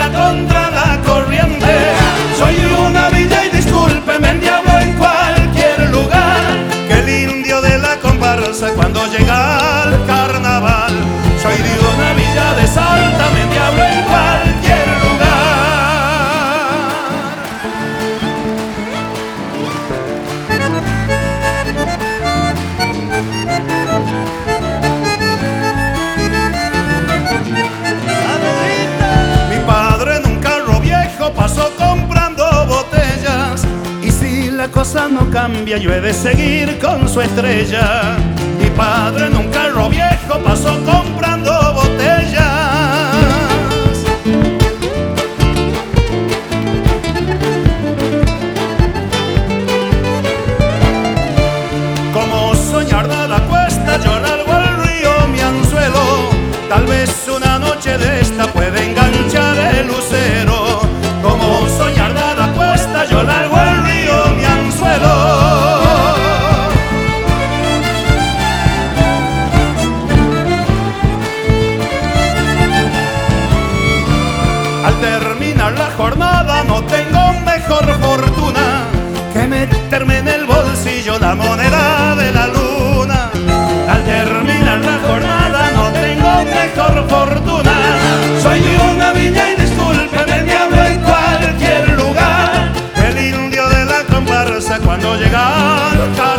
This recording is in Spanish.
nada contra la corriente. Soy de una villa y discúlpeme, endiablo en cualquier lugar, que el indio de la comparsa cuando llega al carnaval. Soy de una villa de Salta, me endiablo en cualquier lugar. Mi padre en un carro viejo pasó comprando botellas, y si la cosa no cambia yo he de seguir con su estrella. Mi padre en un carro viejo pasó comprando botellas. Como soñar nada cuesta, yo largo al río mi anzuelo. Tal vez una noche de esta puede enganchar el lucero. Como soñar nada cuesta, yo largo al río mi anzuelo. Al terminar la jornada no tengo mejor fortuna que meterme en el bolsillo la moneda de la luna. Al terminar la jornada no tengo mejor fortuna. Soy de una villa y discúlpeme, diablo en cualquier lugar, el indio de la comparsa cuando llega al